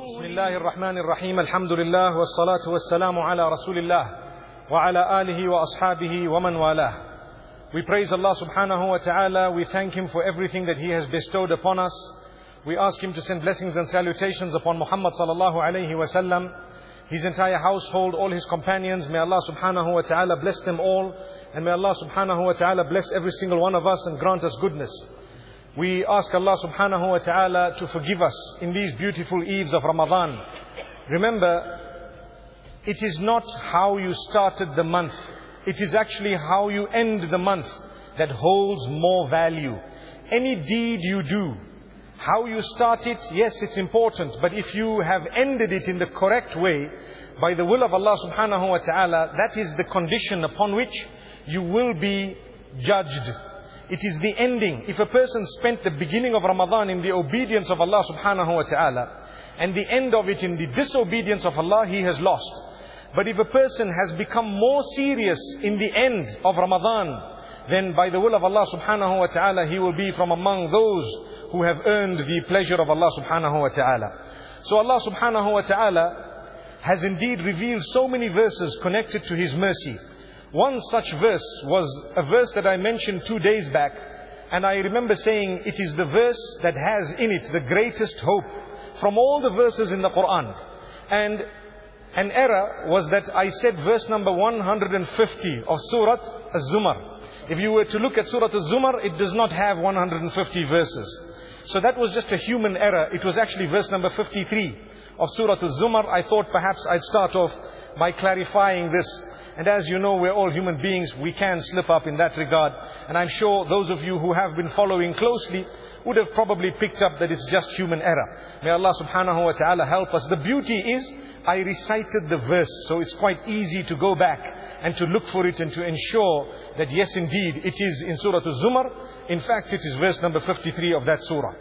Bismillahir Rahmanir Rahim. Alhamdulillah wassalatu wassalamu ala Rasulillah wa ala alihi wa ashabihi wa man walah. We praise Allah subhanahu wa ta'ala. We thank Him for everything that He has bestowed upon us. We ask Him to send blessings and salutations upon Muhammad sallallahu alayhi wa sallam, his entire household, all his companions. May Allah subhanahu wa ta'ala bless them all. And may Allah subhanahu wa ta'ala bless every single one of us and grant us goodness. We ask Allah subhanahu wa ta'ala to forgive us in these beautiful eves of Ramadan. Remember, it is not how you started the month. It is actually how you end the month that holds more value. Any deed you do, how you start it, yes, it's important. But if you have ended it in the correct way, by the will of Allah subhanahu wa ta'ala, that is the condition upon which you will be judged. It is the ending. If a person spent the beginning of Ramadan in the obedience of Allah subhanahu wa ta'ala, and the end of it in the disobedience of Allah, he has lost. But if a person has become more serious in the end of Ramadan, then by the will of Allah subhanahu wa ta'ala, he will be from among those who have earned the pleasure of Allah subhanahu wa ta'ala. So Allah subhanahu wa ta'ala has indeed revealed so many verses connected to His mercy. One such verse was a verse that I mentioned 2 days back, and I remember saying it is the verse that has in it the greatest hope from all the verses in the Quran. And an error was that I said verse number 150 of Surah Az-Zumar. If you were to look at Surah Az-Zumar, it does not have 150 verses. So that was just a human error. It was actually verse number 53 of Surah Az-Zumar. I thought perhaps I'd start off by clarifying this. And as you know, we're all human beings. We can slip up in that regard. And I'm sure those of you who have been following closely would have probably picked up that it's just human error. May Allah subhanahu wa ta'ala help us. The beauty is, I recited the verse, so it's quite easy to go back and to look for it and to ensure that yes, indeed, it is in Surah Al-Zumar. In fact, it is verse number 53 of that surah.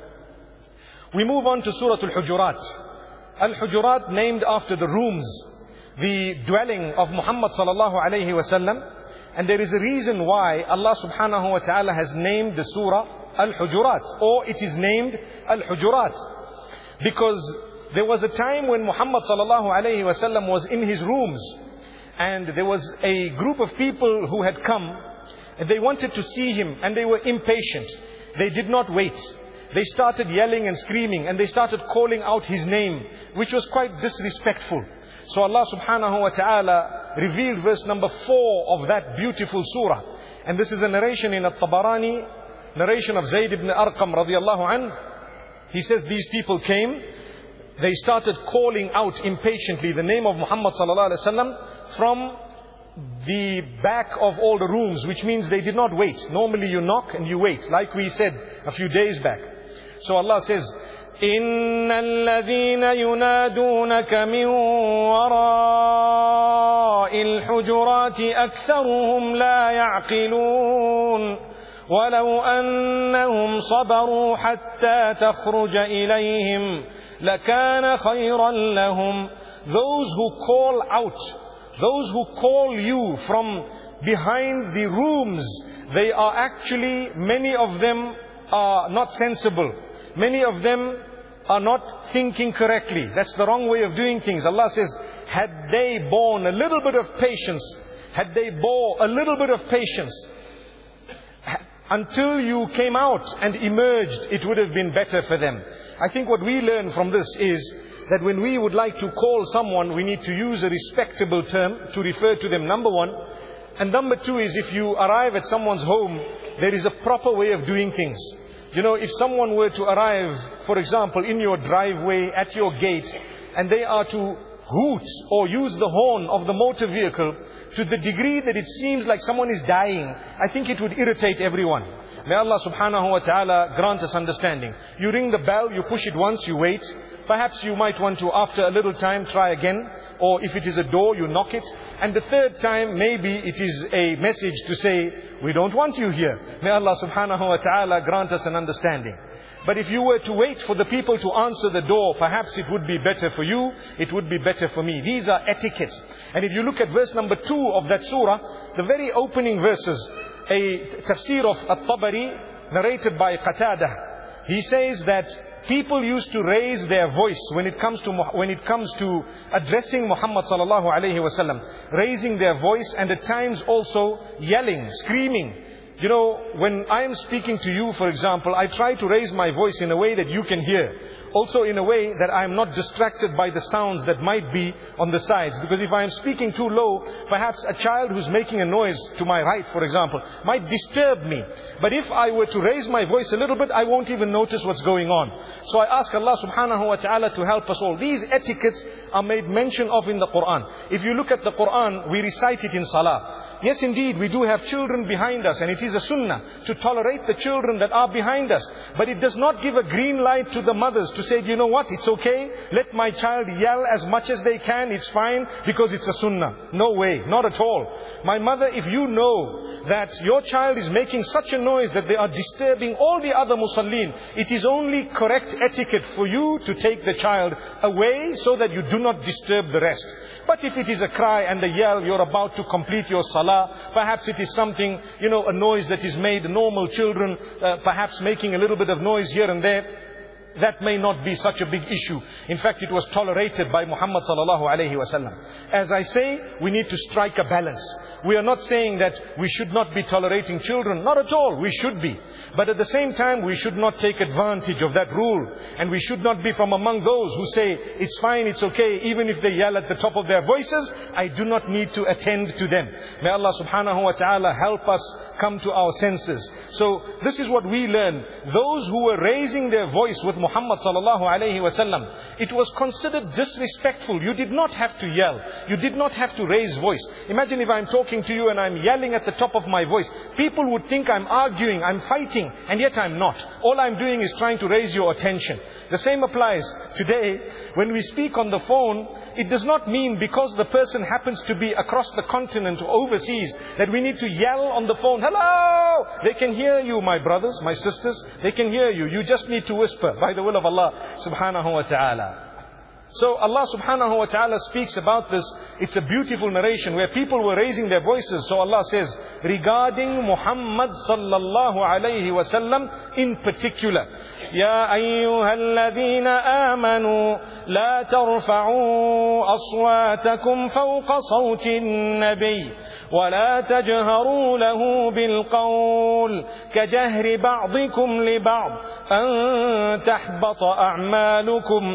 We move on to Surah Al-Hujurat. Al-Hujurat, named after the rooms, the dwelling of Muhammad sallallahu alayhi wa sallam. And there is a reason why Allah subhanahu wa ta'ala has named the surah Al-Hujurat, or it is named Al-Hujurat. Because there was a time when Muhammad sallallahu alayhi wa sallam was in his rooms, and there was a group of people who had come, and they wanted to see him, and they were impatient. They did not wait. They started yelling and screaming, and they started calling out his name, which was quite disrespectful. So Allah subhanahu wa ta'ala revealed verse number 4 of that beautiful surah. And this is a narration in At-Tabarani, narration of Zayd ibn Arqam radiyallahu an. He says these people came, they started calling out impatiently the name of Muhammad sallallahu alaihi wasallam from the back of all the rooms, which means they did not wait. Normally you knock and you wait, like we said a few days back. So Allah says, إن الذين ينادونك من وراء الحجرات أكثرهم لا يعقلون ولو أنهم صبروا حتى تخرج إليهم لكان خيرا لهم. Those who call out, those who call you from behind the rooms, they are actually, many of them are not sensible. Many of them are not thinking correctly. That's the wrong way of doing things. Allah says, had they borne a little bit of patience, had they bore a little bit of patience until you came out and emerged, it would have been better for them. I think what we learn from this is that when we would like to call someone, we need to use a respectable term to refer to them, number one. And number two is, if you arrive at someone's home, there is a proper way of doing things. You know, if someone were to arrive, for example, in your driveway, at your gate, and they are to hoot or use the horn of the motor vehicle to the degree that it seems like someone is dying, I think it would irritate everyone. May Allah subhanahu wa ta'ala grant us understanding. You ring the bell, you push it once, you wait. Perhaps you might want to, after a little time, try again. Or if it is a door, you knock it. And the third time, maybe it is a message to say, we don't want you here. May Allah subhanahu wa ta'ala grant us an understanding. But if you were to wait for the people to answer the door, perhaps it would be better for you, it would be better for me. These are etiquettes. And if you look at verse number 2 of that surah, the very opening verses, a tafsir of At-Tabari, narrated by Qatadah, he says that people used to raise their voice when it comes to addressing Muhammad sallallahu alaihi wasallam, raising their voice, and at times also yelling, screaming. You know, when I am speaking to you, for example, I try to raise my voice in a way that you can hear. Also in a way that I am not distracted by the sounds that might be on the sides. Because if I am speaking too low, perhaps a child who's making a noise to my right, for example, might disturb me. But if I were to raise my voice a little bit, I won't even notice what's going on. So I ask Allah subhanahu wa ta'ala to help us all. These etiquettes are made mention of in the Quran. If you look at the Quran, we recite it in salah. Yes, indeed, we do have children behind us, and it is a sunnah to tolerate the children that are behind us. But it does not give a green light to the mothers to say, you know what, it's okay, let my child yell as much as they can, it's fine, because it's a sunnah. No way, not at all. My mother, if you know that your child is making such a noise that they are disturbing all the other musallin, it is only correct etiquette for you to take the child away so that you do not disturb the rest. But if it is a cry and a yell, you're about to complete your salah, perhaps it is something, a noise that is made, normal children, perhaps making a little bit of noise here and there, that may not be such a big issue. In fact, it was tolerated by Muhammad sallallahu alaihi wasallam. As I say, we need to strike a balance. We are not saying that we should not be tolerating children. Not at all. We should be. But at the same time, we should not take advantage of that rule. And we should not be from among those who say, it's fine, it's okay, even if they yell at the top of their voices, I do not need to attend to them. May Allah subhanahu wa ta'ala help us come to our senses. So this is what we learn. Those who were raising their voice with Muhammad sallallahu alayhi wasallam, it was considered disrespectful. You did not have to yell. You did not have to raise voice. Imagine if I'm talking to you and I'm yelling at the top of my voice. People would think I'm arguing, I'm fighting, and yet I'm not. All I'm doing is trying to raise your attention. The same applies today. When we speak on the phone, it does not mean because the person happens to be across the continent or overseas that we need to yell on the phone, hello! They can hear you, my brothers, my sisters. They can hear you. You just need to whisper by the will of Allah subhanahu wa ta'ala. So Allah subhanahu wa ta'ala speaks about this. It's a beautiful narration where people were raising their voices. So Allah says, regarding Muhammad sallallahu alayhi wa sallam in particular, يا أيها الذين آمنوا لا ترفعوا أصواتكم فوق صوت النبي ولا تجهروا له بالقول كجهر بعضكم لبعض أن تحبط أعمالكم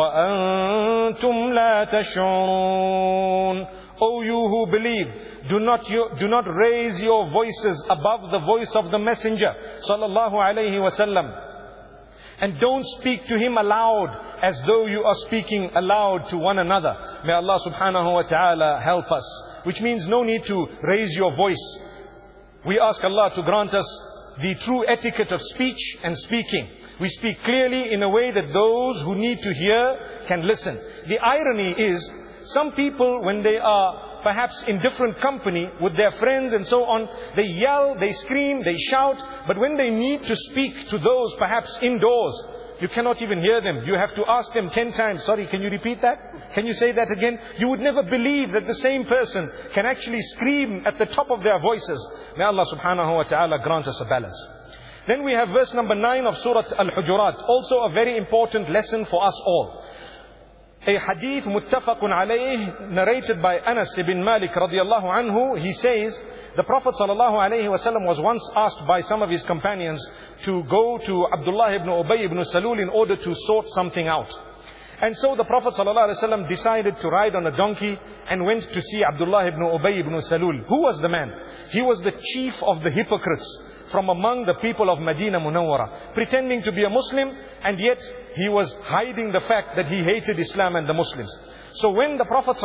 وأنتم لا تشعرون. O you who believe, do not raise your voices above the voice of the Messenger sallallahu alayhi wasallam. And don't speak to him aloud as though you are speaking aloud to one another. May Allah subhanahu wa ta'ala help us. Which means no need to raise your voice. We ask Allah to grant us the true etiquette of speech and speaking. We speak clearly in a way that those who need to hear can listen. The irony is, some people when they are perhaps in different company with their friends and so on, they yell, they scream, they shout, but when they need to speak to those perhaps indoors, you cannot even hear them. You have to ask them 10 times, sorry, can you repeat that? Can you say that again? You would never believe that the same person can actually scream at the top of their voices. May Allah subhanahu wa ta'ala grant us a balance. Then we have verse number 9 of Surah Al-Hujurat, also a very important lesson for us all. A hadith muttafaqun alayh narrated by Anas ibn Malik radiyallahu anhu. He says, the Prophet sallallahu alayhi wasallam was once asked by some of his companions to go to Abdullah ibn Ubay ibn Salul in order to sort something out. And so the Prophet sallallahu alayhi wasallam decided to ride on a donkey and went to see Abdullah ibn Ubay ibn Salul. Who was the man? He was the chief of the hypocrites from among the people of Medina Munawwara, pretending to be a Muslim, and yet he was hiding the fact that he hated Islam and the Muslims. So when the Prophet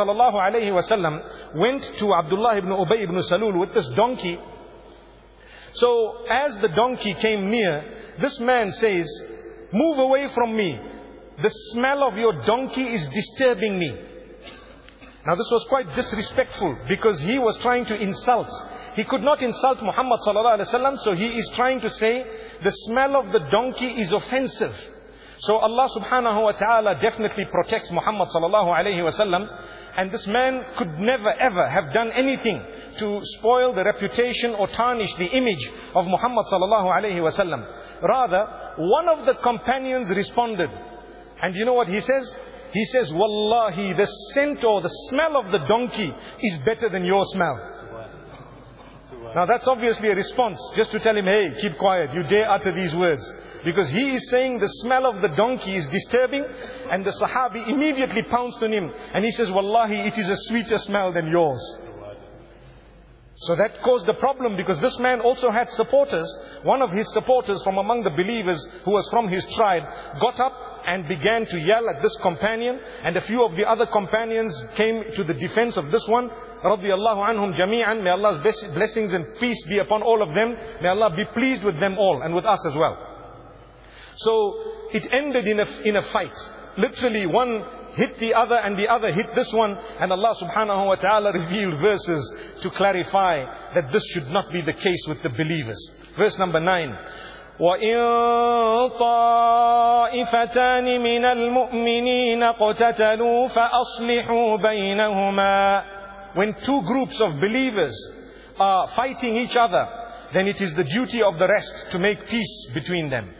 ﷺ went to Abdullah ibn Ubay ibn Salul with this donkey, so as the donkey came near, this man says, move away from me. The smell of your donkey is disturbing me. Now this was quite disrespectful because he was trying to insult. He could not insult Muhammad sallallahu alaihi wasallam, so he is trying to say the smell of the donkey is offensive. So Allah subhanahu wa ta'ala definitely protects Muhammad sallallahu alayhi wa sallam. And this man could never ever have done anything to spoil the reputation or tarnish the image of Muhammad sallallahu alayhi wa sallam. Rather, one of the companions responded. And you know what he says? He says, Wallahi, the scent or the smell of the donkey is better than your smell. Now that's obviously a response, just to tell him, hey, keep quiet, you dare utter these words. Because he is saying the smell of the donkey is disturbing, and the Sahabi immediately pounced on him, and he says, Wallahi, it is a sweeter smell than yours. So that caused the problem, because this man also had supporters. One of his supporters from among the believers, who was from his tribe, got up and began to yell at this companion, and a few of the other companions came to the defense of this one. Radiyallahu anhum jami'an. May Allah's blessings and peace be upon all of them. May Allah be pleased with them all and with us as well. So it ended in a fight. Literally, one hit the other and the other hit this one, and Allah subhanahu wa ta'ala revealed verses to clarify that this should not be the case with the believers. Verse number 9. وَإِن طَائِفَتَانِ مِنَ الْمُؤْمِنِينَ اقْتَتَلُوا فَأَصْلِحُوا بَيْنَهُمَا. When two groups of believers are fighting each other, then it is the duty of the rest to make peace between them.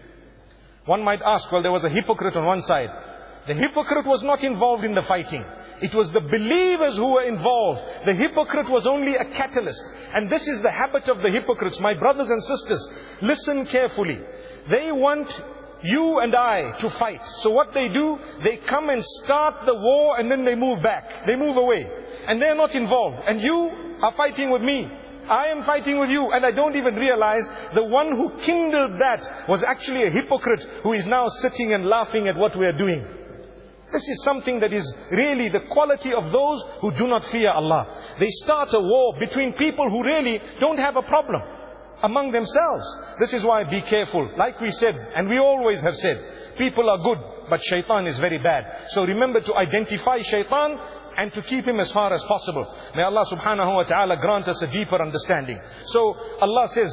One might ask, well, there was a hypocrite on one side. The hypocrite was not involved in the fighting. It was the believers who were involved. The hypocrite was only a catalyst. And this is the habit of the hypocrites. My brothers and sisters, listen carefully. They want you and I to fight. So what they do, they come and start the war, and then they move back. They move away. And they're not involved. And you are fighting with me. I am fighting with you, and I don't even realize the one who kindled that was actually a hypocrite who is now sitting and laughing at what we are doing. This is something that is really the quality of those who do not fear Allah. They start a war between people who really don't have a problem among themselves. This is why be careful. Like we said, and we always have said, people are good, but shaitan is very bad. So remember to identify shaitan and to keep him as far as possible. May Allah subhanahu wa ta'ala grant us a deeper understanding. So Allah says,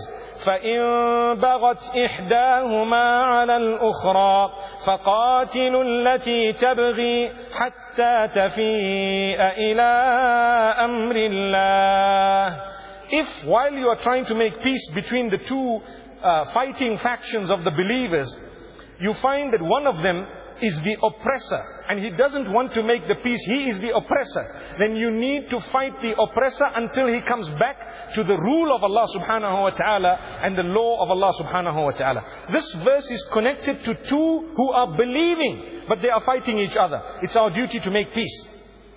فَإِن بَغَتْ إِحْدَاهُمَا عَلَى الْأُخْرَى فَقَاتِلُوا الَّتِي تَبْغِي حَتَّى تَفِيءَ إِلَىٰ أَمْرِ اللَّهِ. If while you are trying to make peace between the two fighting factions of the believers, you find that one of them is the oppressor, and he doesn't want to make the peace, he is the oppressor, then you need to fight the oppressor until he comes back to the rule of Allah subhanahu wa ta'ala and the law of Allah subhanahu wa ta'ala. This verse is connected to two who are believing, but they are fighting each other. It's our duty to make peace.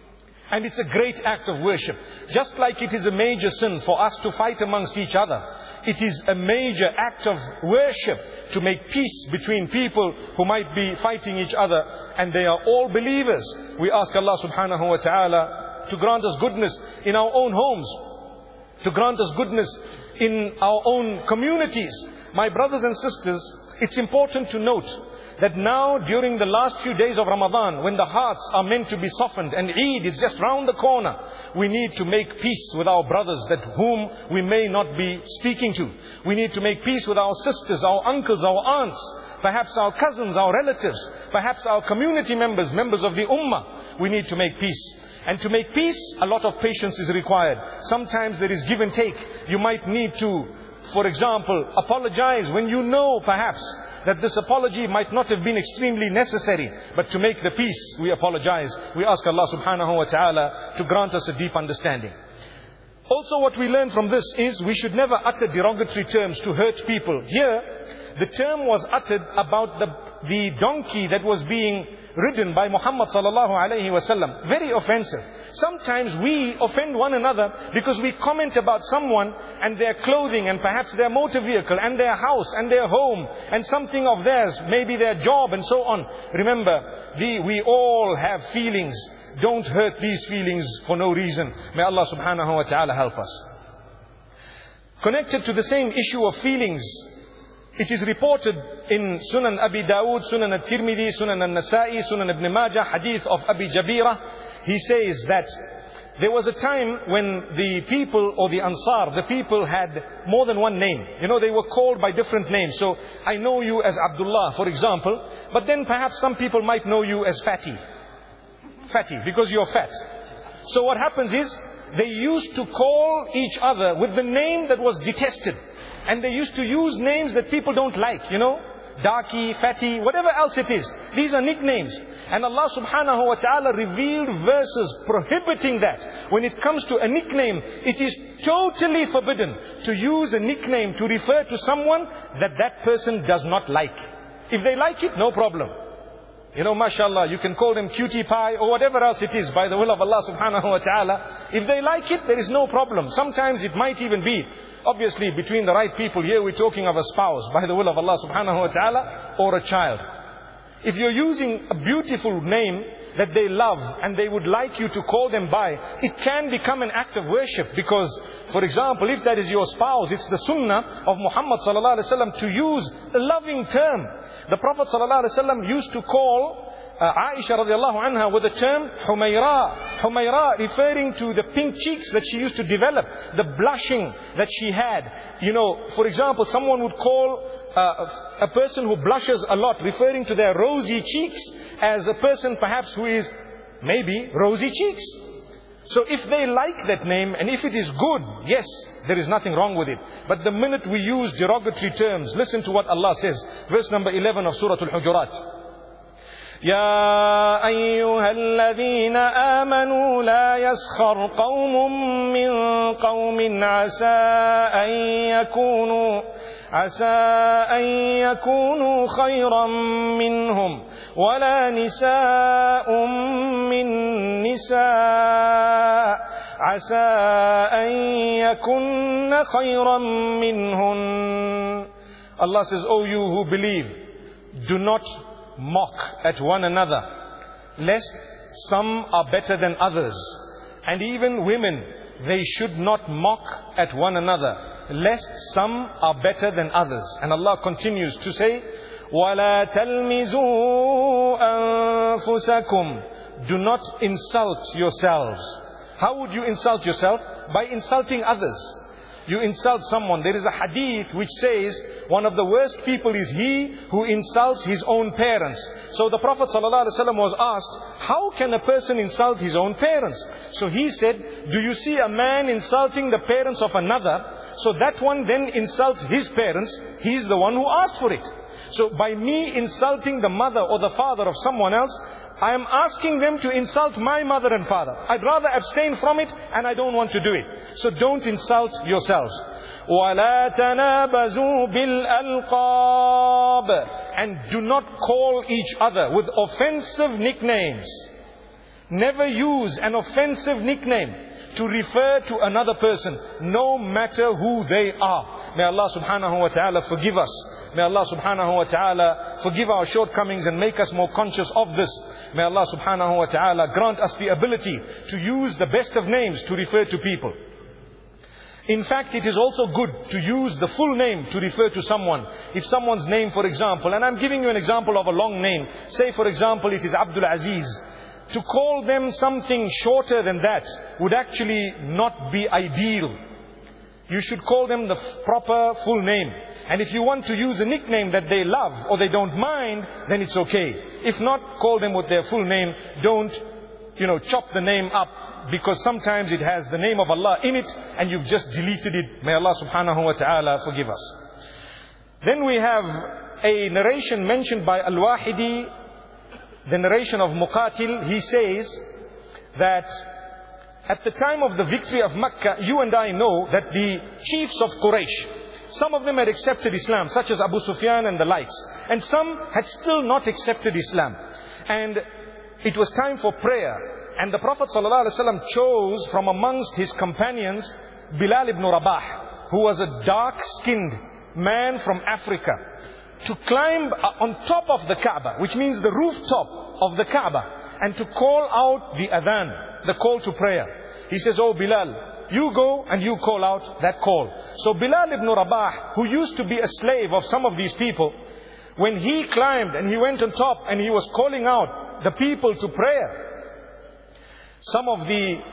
And it's a great act of worship. Just like it is a major sin for us to fight amongst each other, it is a major act of worship to make peace between people who might be fighting each other, and they are all believers. We ask Allah subhanahu wa ta'ala to grant us goodness in our own homes, to grant us goodness in our own communities. My brothers and sisters, it's important to note that now during the last few days of Ramadan, when the hearts are meant to be softened and Eid is just round the corner, we need to make peace with our brothers that whom we may not be speaking to. We need to make peace with our sisters, our uncles, our aunts, perhaps our cousins, our relatives, perhaps our community members, members of the ummah. We need to make peace. And to make peace, a lot of patience is required. Sometimes there is give and take. You might need to, for example, apologize when you know perhaps that this apology might not have been extremely necessary. But to make the peace, we apologize. We ask Allah subhanahu wa ta'ala to grant us a deep understanding. Also what we learn from this is we should never utter derogatory terms to hurt people. Here, the term was uttered about the donkey that was being ridden by Muhammad sallallahu alayhi wasallam. Very offensive. Sometimes we offend one another because we comment about someone and their clothing and perhaps their motor vehicle and their house and their home and something of theirs, maybe their job and so on. Remember, we all have feelings. Don't hurt these feelings for no reason. May Allah subhanahu wa ta'ala help us. Connected to the same issue of feelings, it is reported in Sunan Abi Dawood, Sunan At-Tirmidhi, Sunan An-Nasa'i, Sunan Ibn Majah, hadith of Abi Jabirah. He says that There was a time when the people, or the Ansar, the people had more than one name. You know, they were called by different names. So I know you as Abdullah, for example, but then perhaps some people might know you as Fatty. Fatty, because you're fat. So what happens is, they used to call each other with the name that was detested. And they used to use names that people don't like, you know. Darky, Fatty, whatever else it is. These are nicknames. And Allah subhanahu wa ta'ala revealed verses prohibiting that. When it comes to a nickname, it is totally forbidden to use a nickname to refer to someone that that person does not like. If they like it, no problem. You know, mashallah, you can call them cutie pie or whatever else it is by the will of Allah subhanahu wa ta'ala. If they like it, there is no problem. Sometimes it might even be, obviously, between the right people. Here we're talking of a spouse by the will of Allah subhanahu wa ta'ala, or a child. If you're using a beautiful name that they love and they would like you to call them by, it can become an act of worship. Because, for example, if that is your spouse, it's the sunnah of Muhammad sallallahu alaihi wasallam to use a loving term. The Prophet sallallahu alaihi wasallam used to call Aisha radiallahu anha with the term Humayra. Humayra, referring to the pink cheeks that she used to develop, the blushing that she had. You know, for example, someone would call a person who blushes a lot, referring to their rosy cheeks, as a person perhaps who is maybe rosy cheeks. So if they like that name, and if it is good, yes, there is nothing wrong with it. But the minute we use derogatory terms, listen to what Allah says. Verse number 11 of Surah Al-Hujurat. يا أيها الذين آمنوا لا يسخر قوم من قوم عسى أن يكونوا خيرا منهم ولا نساء من نساء عسى أن يكن خيرا منهن. Allah says, O you who believe, do not mock at one another, lest some are better than others. And even women, they should not mock at one another, lest some are better than others. And Allah continues to say, وَلَا تَلْمِزُوا أَنفُسَكُمْ. Do not insult yourselves. How would you insult yourself? By insulting others. You insult someone. There is a hadith which says one of the worst people is he who insults his own parents. So the Prophet ﷺ was asked, how can a person insult his own parents? So he said, do you see a man insulting the parents of another? So that one then insults his parents. He's the one who asked for it. So by me insulting the mother or the father of someone else, I am asking them to insult my mother and father. I'd rather abstain from it, and I don't want to do it. So don't insult yourselves. وَلَا تَنَابَزُوا بِالْأَلْقَابِ. And do not call each other with offensive nicknames. Never use an offensive nickname to refer to another person, no matter who they are. May Allah subhanahu wa ta'ala forgive us. May Allah subhanahu wa ta'ala forgive our shortcomings and make us more conscious of this. May Allah subhanahu wa ta'ala grant us the ability to use the best of names to refer to people. In fact, it is also good to use the full name to refer to someone. If someone's name, for example, and I'm giving you an example of a long name. Say, for example, it is Abdul Aziz. To call them something shorter than that would actually not be ideal. You should call them the proper full name. And if you want to use a nickname that they love or they don't mind, then it's okay. If not, call them with their full name. Don't, chop the name up, because sometimes it has the name of Allah in it and you've just deleted it. May Allah subhanahu wa ta'ala forgive us. Then we have a narration mentioned by Al-Wahidi, the narration of Muqatil. He says that at the time of the victory of Makkah, you and I know that the chiefs of Quraysh, some of them had accepted Islam, such as Abu Sufyan and the likes. And some had still not accepted Islam. And it was time for prayer. And the Prophet ﷺ chose from amongst his companions Bilal ibn Rabah, who was a dark-skinned man from Africa, to climb on top of the Kaaba, which means the rooftop of the Kaaba, and to call out the adhan, the call to prayer. He says, "Oh Bilal, you go and you call out that call." So Bilal ibn Rabah, who used to be a slave of some of these people, when he climbed and he went on top and he was calling out the people to prayer, some of the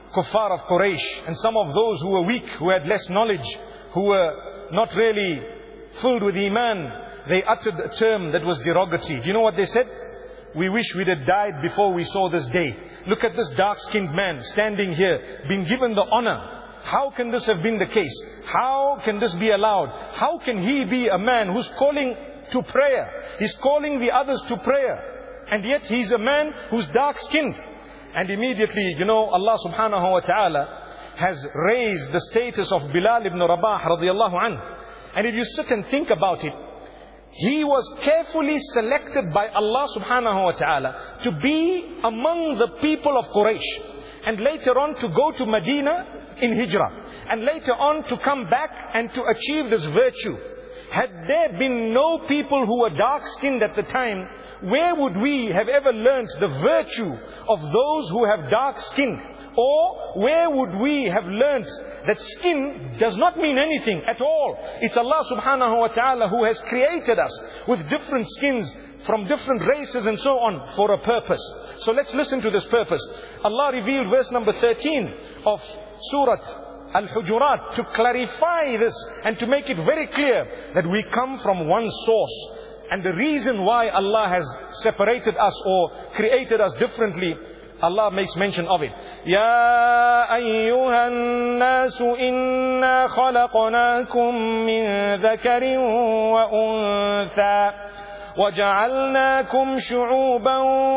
kuffar of Quraysh and some of those who were weak, who had less knowledge, who were not really filled with Iman, they uttered a term that was derogatory. Do you know what they said? We wish we'd have died before we saw this day. Look at this dark-skinned man standing here, being given the honor. How can this have been the case? How can this be allowed? How can he be a man who's calling to prayer? He's calling the others to prayer. And yet he's a man who's dark-skinned. And immediately, Allah subhanahu wa ta'ala has raised the status of Bilal ibn Rabah radiyallahu anhu. And if you sit and think about it, he was carefully selected by Allah subhanahu wa ta'ala to be among the people of Quraysh. And later on to go to Medina in Hijrah. And later on to come back and to achieve this virtue. Had there been no people who were dark-skinned at the time, where would we have ever learnt the virtue of those who have dark skin? Or where would we have learnt that skin does not mean anything at all? It's Allah subhanahu wa ta'ala who has created us with different skins from different races and so on for a purpose. So let's listen to this purpose. Allah revealed verse number 13 of Surah Al-Hujurat to clarify this and to make it very clear that we come from one source. And the reason why Allah has separated us or created us differently, Allah makes mention of it. Ya ayyuhan nasu inna khalaqnakum min dhakarin wa untha وَجَعَلْنَاكُمْ شُعُوبًا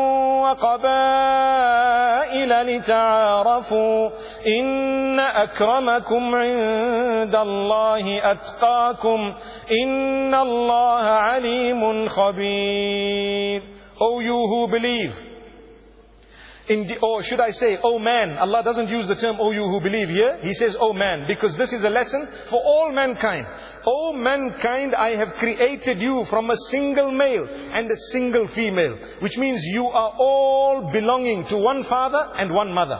وَقَبَائِلَ لِتَعَارَفُوا إِنَّ أَكْرَمَكُمْ عِندَ اللَّهِ أَتْقَاكُمْ إِنَّ اللَّهَ عَلِيمٌ خَبِيرٌ. O you who believe. Or should I say, O man. Allah doesn't use the term, O you who believe here. He says, O man, because this is a lesson for all mankind. O mankind, I have created you from a single male and a single female. Which means you are all belonging to one father and one mother.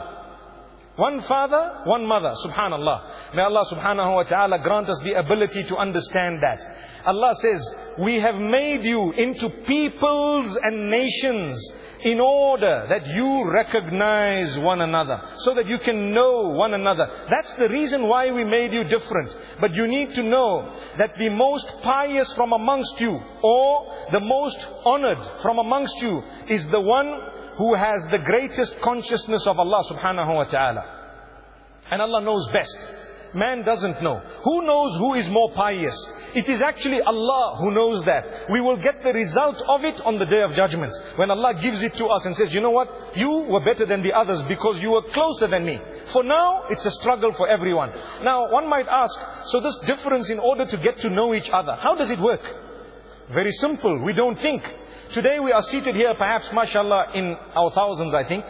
One father, one mother. Subhanallah. May Allah subhanahu wa ta'ala grant us the ability to understand that. Allah says, we have made you into peoples and nations in order that you recognize one another, so that you can know one another. That's the reason why we made you different. But you need to know that the most pious from amongst you, or the most honored from amongst you, is the one who has the greatest consciousness of Allah subhanahu wa ta'ala. And Allah knows best. Man doesn't know. Who knows who is more pious? It is actually Allah who knows that. We will get the result of it on the Day of Judgment. When Allah gives it to us and says, you know what? You were better than the others because you were closer than me. For now, it's a struggle for everyone. Now, one might ask, so this difference in order to get to know each other, how does it work? Very simple. We don't think. Today we are seated here, perhaps, mashallah, in our thousands, I think.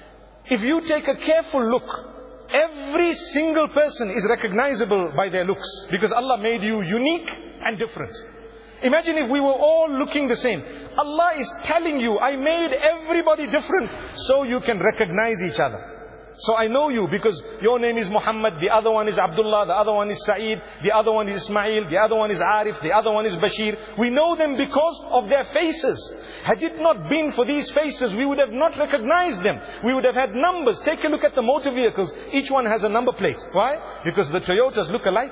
If you take a careful look, every single person is recognizable by their looks, because Allah made you unique and different. Imagine if we were all looking the same. Allah is telling you, I made everybody different so you can recognize each other. So I know you because your name is Muhammad, the other one is Abdullah, the other one is Sa'id, the other one is Ismail, the other one is Arif, the other one is Bashir. We know them because of their faces. Had it not been for these faces, we would have not recognized them. We would have had numbers. Take a look at the motor vehicles. Each one has a number plate. Why? Because the Toyotas look alike.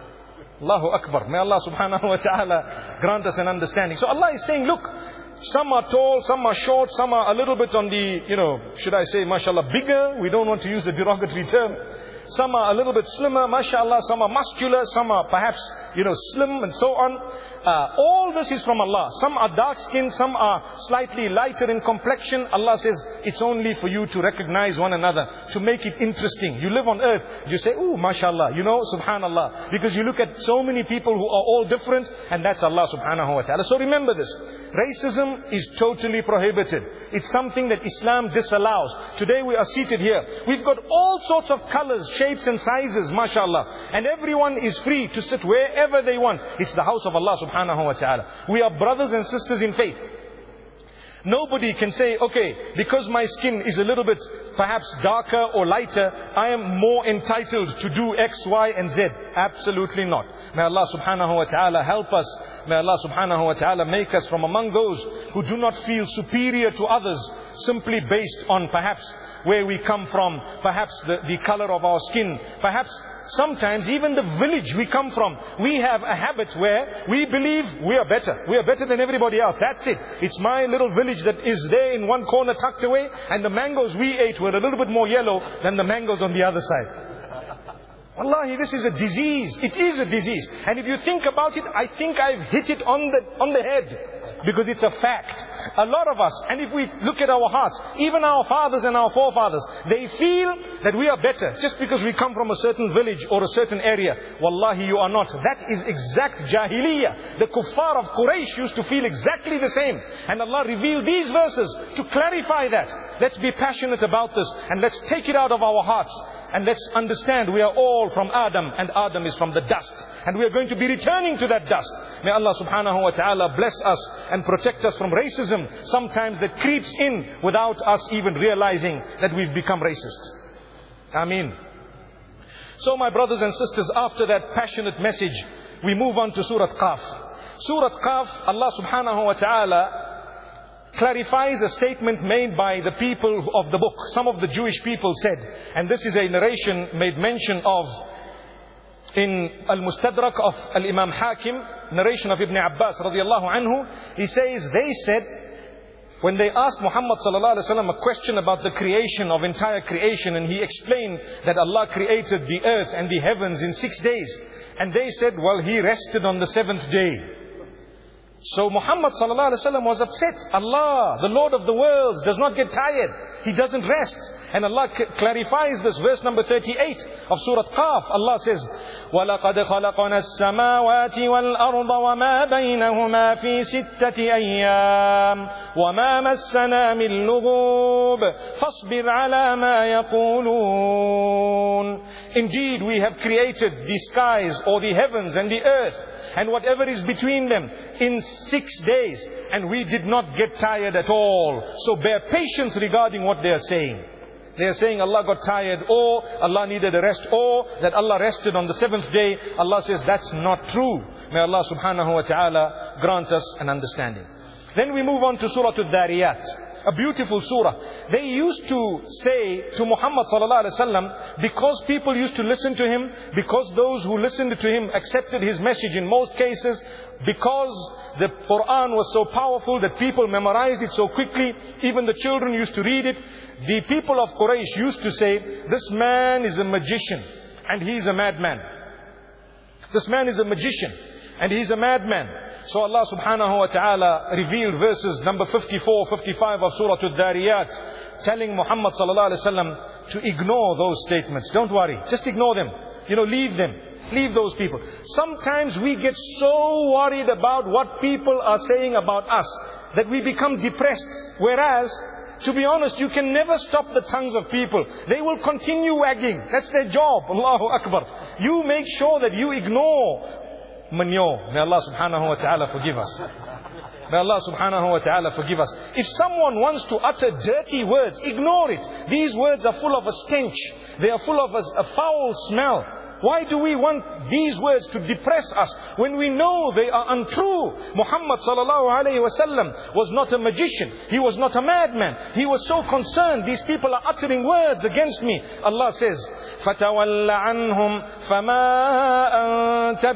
Allahu Akbar. May Allah subhanahu wa ta'ala grant us an understanding. So Allah is saying, look, some are tall, some are short, some are a little bit on the, should I say, mashallah, bigger. We don't want to use the derogatory term. Some are a little bit slimmer, mashallah. Some are muscular, some are perhaps, slim and so on. All this is from Allah. Some are dark skinned, some are slightly lighter in complexion. Allah says, it's only for you to recognize one another, to make it interesting. You live on earth, you say, ooh, mashallah, subhanallah. Because you look at so many people who are all different, and that's Allah subhanahu wa ta'ala. So remember this. Racism is totally prohibited. It's something that Islam disallows. Today we are seated here. We've got all sorts of colors, shapes and sizes, mashallah. And everyone is free to sit wherever they want. It's the house of Allah subhanahu wa ta'ala. We are brothers and sisters in faith. Nobody can say, okay, because my skin is a little bit perhaps darker or lighter, I am more entitled to do X, Y and Z. absolutely not. May Allah subhanahu wa ta'ala help us. May Allah subhanahu wa ta'ala make us from among those who do not feel superior to others simply based on perhaps where we come from, perhaps the color of our skin, perhaps sometimes even the village we come from. We have a habit where we believe we are better. We are better than everybody else. That's it. It's my little village that is there in one corner tucked away, and the mangoes we ate were a little bit more yellow than the mangoes on the other side. Wallahi, this is a disease. It is a disease. And if you think about it, I think I've hit it on the head. Because it's a fact. A lot of us, and if we look at our hearts, even our fathers and our forefathers, they feel that we are better just because we come from a certain village or a certain area. Wallahi, you are not. That is exact jahiliyyah. The kuffar of Quraysh used to feel exactly the same. And Allah revealed these verses to clarify that. Let's be passionate about this and let's take it out of our hearts. And let's understand we are all from Adam, and Adam is from the dust. And we are going to be returning to that dust. May Allah subhanahu wa ta'ala bless us and protect us from racism, sometimes that creeps in without us even realizing that we've become racist. Ameen. So my brothers and sisters, after that passionate message, we move on to Surah Qaf. Surah Qaf, Allah subhanahu wa ta'ala clarifies a statement made by the people of the book. Some of the Jewish people said, and this is a narration made mention of in Al-Mustadrak of Al-Imam Hakim, narration of Ibn Abbas radiallahu anhu. He says, they said, when they asked Muhammad sallallahu alaihi wasallam a question about the creation of entire creation, and he explained that Allah created the earth and the heavens in 6 days, and they said, well, he rested on the 7th day. So Muhammad sallallahu alaihi wasallam was upset. Allah, the Lord of the worlds, does not get tired. He doesn't rest. And Allah clarifies this. Verse number 38 of Surah Qaf. Allah says, وَلَقَدْ خَلَقْنَا السَّمَاوَاتِ وَالْأَرْضَ وَمَا بَيْنَهُمَا فِي سِتَّةِ أَيَّامٍ وَمَا مَسَّنَا مِن لُغُوبٍ فَاصْبِرْ عَلَى مَا يَقُولُونَ. Indeed, we have created the skies or the heavens and the earth and whatever is between them in 6 days, and we did not get tired at all. So bear patience regarding what they are saying. They are saying Allah got tired, or Allah needed a rest, or that Allah rested on the 7th day. Allah says that's not true. May Allah subhanahu wa ta'ala grant us an understanding. Then we move on to Surah Al-Dhariyat, a beautiful surah. They used to say to Muhammad sallallahu alaihi wasallam, because people used to listen to him, because those who listened to him accepted his message in most cases, because the Quran was so powerful that people memorized it so quickly, even the children used to read it. The people of Quraysh used to say, this man is a magician and he is a madman. This man is a magician and he is a madman. So Allah subhanahu wa ta'ala revealed verses number 54, 55 of Surah Al-Dhariyat, telling Muhammad sallallahu alaihi wasallam to ignore those statements. Don't worry, just ignore them. Leave them. Leave those people. Sometimes we get so worried about what people are saying about us that we become depressed. Whereas, to be honest, you can never stop the tongues of people. They will continue wagging. That's their job. Allahu Akbar. You make sure that you ignore manyo. May Allah subhanahu wa ta'ala forgive us. May Allah subhanahu wa ta'ala forgive us. If someone wants to utter dirty words, ignore it. These words are full of a stench. They are full of a foul smell. Why do we want these words to depress us when we know they are untrue? Muhammad sallallahu alayhi wasallam was not a magician. He was not a madman. He was so concerned. These people are uttering words against me. Allah says, فَتَوَلَّ عَنْهُمْ فَمَا أَنْتَ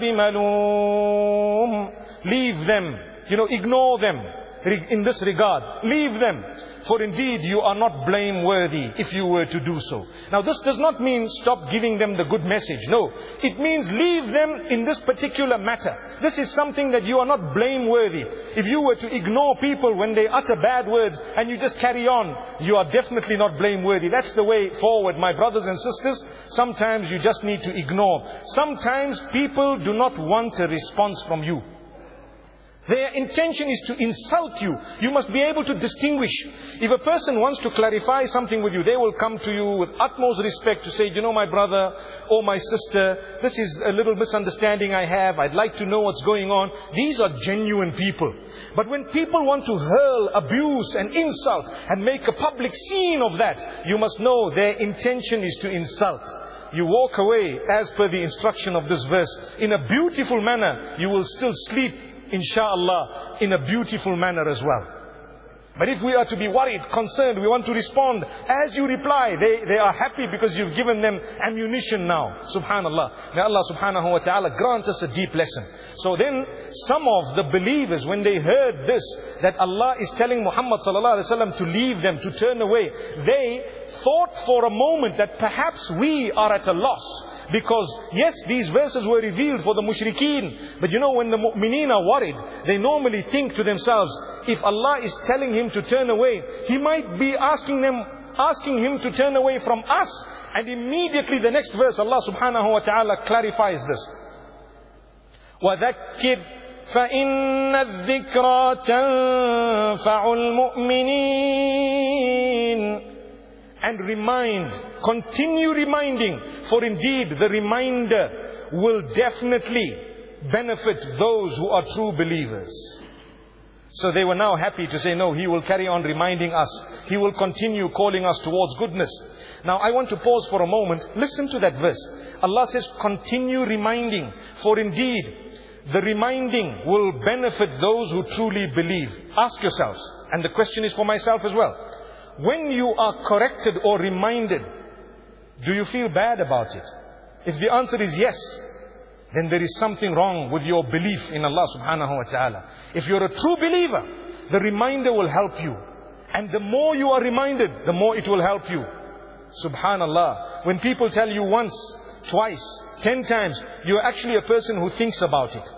بِمَلُومٍ. Leave them. Ignore them in this regard. Leave them. For indeed you are not blameworthy if you were to do so. Now this does not mean stop giving them the good message. No. It means leave them in this particular matter. This is something that you are not blameworthy. If you were to ignore people when they utter bad words and you just carry on, you are definitely not blameworthy. That's the way forward, my brothers and sisters. Sometimes you just need to ignore. Sometimes people do not want a response from you. Their intention is to insult you. You must be able to distinguish. If a person wants to clarify something with you, they will come to you with utmost respect to say, my brother or my sister, this is a little misunderstanding I have. I'd like to know what's going on. These are genuine people. But when people want to hurl abuse and insult and make a public scene of that, you must know their intention is to insult. you walk away as per the instruction of this verse in a beautiful manner, you will still sleep, inshallah, in a beautiful manner as well. But if we are to be worried, concerned, we want to respond, as you reply, they are happy because you've given them ammunition now. Subhanallah. May Allah subhanahu wa ta'ala grant us a deep lesson. So then, some of the believers, when they heard this, that Allah is telling Muhammad sallallahu alaihi wasallam to leave them, to turn away, they thought for a moment that perhaps we are at a loss. Because yes, these verses were revealed for the mushrikeen. But you know, when the mu'mineen are worried, they normally think to themselves, if Allah is telling him to turn away, He might be asking him to turn away from us. And immediately the next verse, Allah subhanahu wa ta'ala clarifies this. وَذَكِّرْ فَإِنَّ الذِّكْرَى تَنْفَعُ الْمُؤْمِنِينَ. And remind, continue reminding, for indeed the reminder will definitely benefit those who are true believers. So they were now happy to say, no, He will carry on reminding us. He will continue calling us towards goodness. Now I want to pause for a moment. Listen to that verse. Allah says, continue reminding, for indeed the reminding will benefit those who truly believe. Ask yourselves, and the question is for myself as well. When you are corrected or reminded, do you feel bad about it? If the answer is yes, then there is something wrong with your belief in Allah subhanahu wa ta'ala. If you're a true believer, the reminder will help you. And the more you are reminded, the more it will help you. Subhanallah. When people tell you once, twice, 10 times, you're actually a person who thinks about it.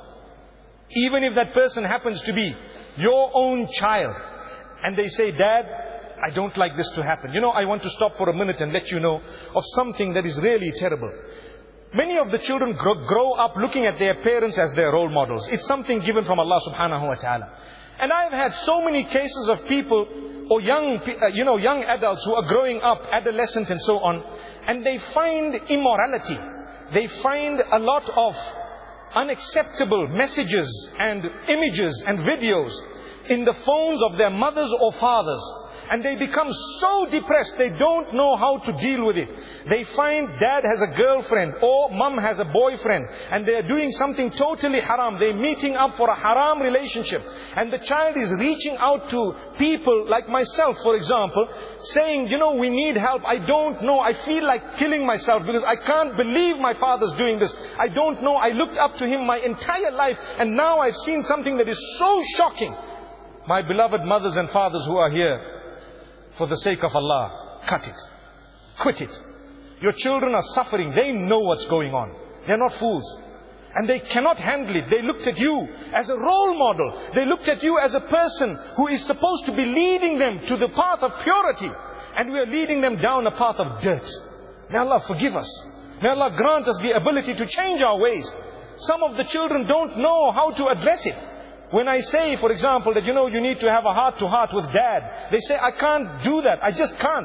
Even if that person happens to be your own child. And they say, Dad, I don't like this to happen. You know, I want to stop for a minute and let you know of something that is really terrible. Many of the children grow up looking at their parents as their role models. It's something given from Allah subhanahu wa ta'ala. And I've had so many cases of people or young adults who are growing up, adolescent and so on, and they find immorality. They find a lot of unacceptable messages and images and videos in the phones of their mothers or fathers. And they become so depressed, they don't know how to deal with it. They find dad has a girlfriend or mom has a boyfriend and they are doing something totally haram. They're meeting up for a haram relationship. And the child is reaching out to people like myself, for example, saying, you know, we need help. I don't know. I feel like killing myself because I can't believe my father's doing this. I don't know. I looked up to him my entire life and now I've seen something that is so shocking. My beloved mothers and fathers who are here, for the sake of Allah, cut it. Quit it. Your children are suffering. They know what's going on. They're not fools. And they cannot handle it. They looked at you as a role model. They looked at you as a person who is supposed to be leading them to the path of purity. And we are leading them down a path of dirt. May Allah forgive us. May Allah grant us the ability to change our ways. Some of the children don't know how to address it. When I say, for example, that you need to have a heart-to-heart with dad, they say, I can't do that. I just can't.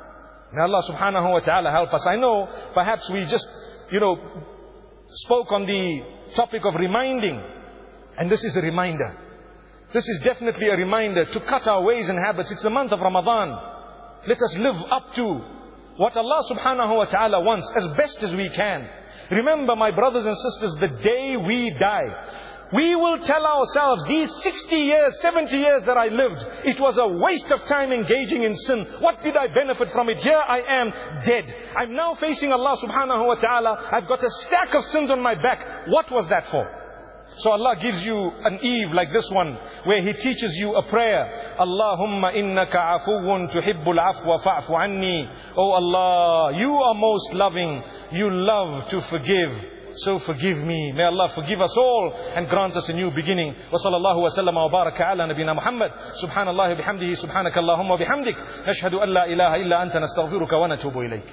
May Allah subhanahu wa ta'ala help us. I know perhaps we just, spoke on the topic of reminding. And this is a reminder. This is definitely a reminder to cut our ways and habits. It's the month of Ramadan. Let us live up to what Allah subhanahu wa ta'ala wants as best as we can. Remember, my brothers and sisters, the day we die, we will tell ourselves, these 60 years, 70 years that I lived, it was a waste of time engaging in sin. What did I benefit from it? Here I am, dead. I'm now facing Allah subhanahu wa ta'ala. I've got a stack of sins on my back. What was that for? So Allah gives you an eve like this one, where He teaches you a prayer. Allahumma innaka afuwun tuhibbul afwa fa'fu anni. Oh Allah, you are most loving. You love to forgive. So forgive me. May Allah forgive us all and grant us a new beginning. Wa sallallahu wa sallama wa baraka ala nabina Muhammad. Subhanallah bihamdihi subhanakallahumma bihamdik. Nashhadu an la ilaha illa anta nastaghfiruka wa natubu ilayk.